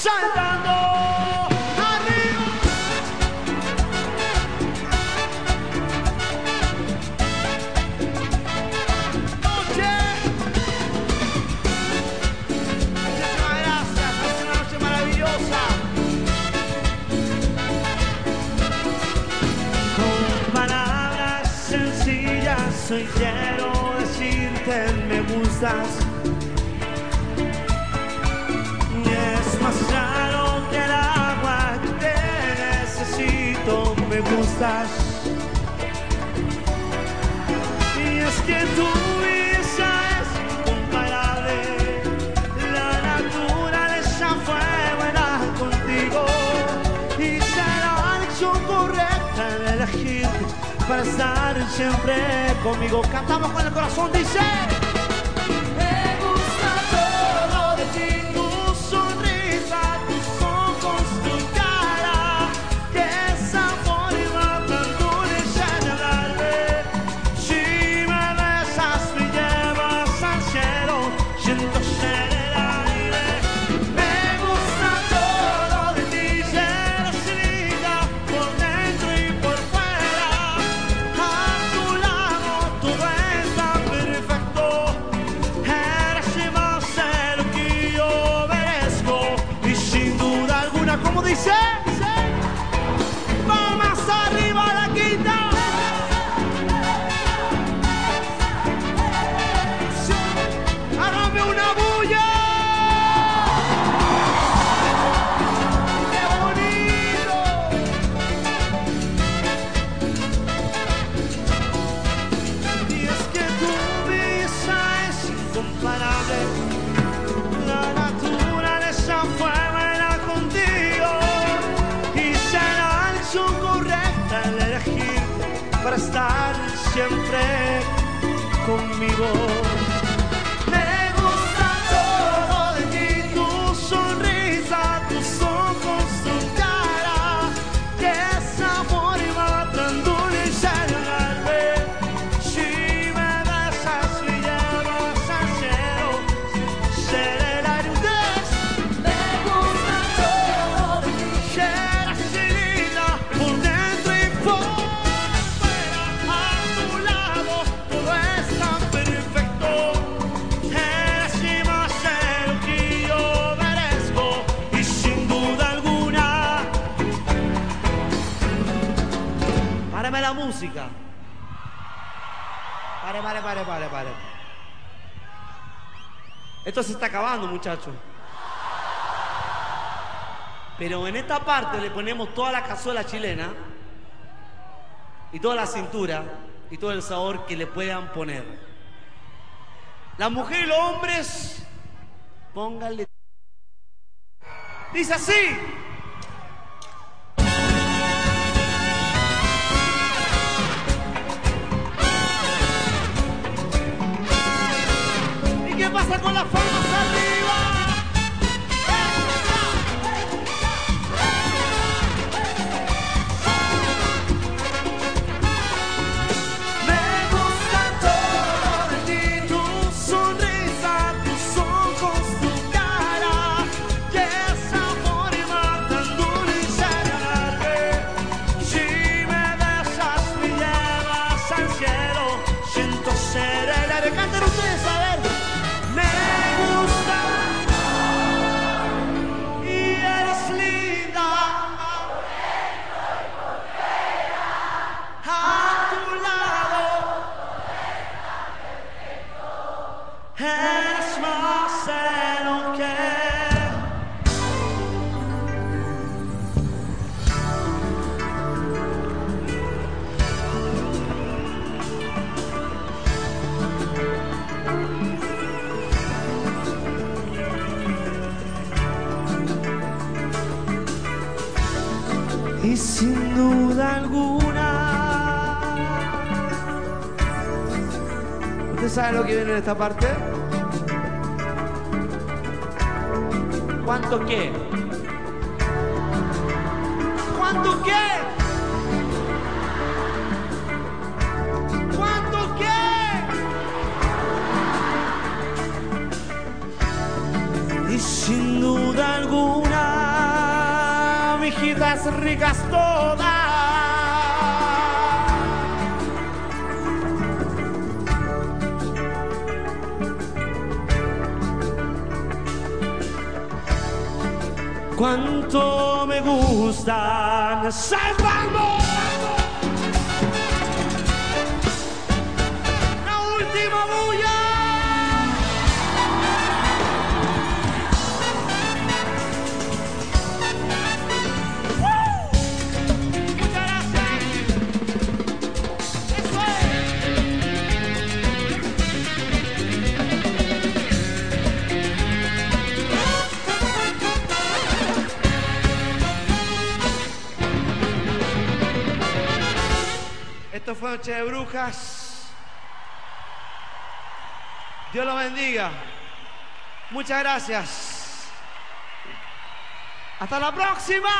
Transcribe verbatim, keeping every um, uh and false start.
saltando arriba. Noche. Muchísimas gracias, es una noche maravillosa. Con palabras sencillas hoy quiero decirte me gustas. Más claro que el agua, te necesito, me gustas. Y es que tu belleza es incomparable, la naturaleza fue buena contigo y será la elección correcta en elegirte para estar siempre conmigo. Cantamos con el corazón, dice. Dice, vamos arriba a la quinta. Hágame una bulla. ¡Qué bonito! Y es que tu belleza es incomparable, la naturaleza fue buena contigo. Correcta al elegirte para estar siempre conmigo. Me gusta todo de ti, tu sonrisa, tus ojos, tu cara, que es amor y matan dulce al alma. Si me besas me llevas al cielo, seré la luz. Me gusta todo de ti, serás la música. Pare, pare, pare, pare, pare. Esto se está acabando, muchachos. Pero en esta parte le ponemos toda la cazuela chilena y toda la cintura y todo el sabor que le puedan poner. Las mujeres y los hombres, pónganle. Dice así. ¿Qué pasa con las palmas arriba? Me gusta todo de ti, tu sonrisa, tus ojos, tu cara, que es amor y matan dulce al alma. Si me besas me llevas al cielo, siento ser el aire. Canten ustedes, a ver. Eres más de lo que y sin duda alguna. ¿Usted sabe lo que viene en esta parte? ¿Cuánto qué? ¿Cuánto qué? ¿Cuánto qué? Y sin duda alguna frutas ricas todas. Cuánto me gustan, salvando. La última bulla. Esto fue Noche de Brujas. Dios los bendiga. Muchas gracias. Hasta la próxima.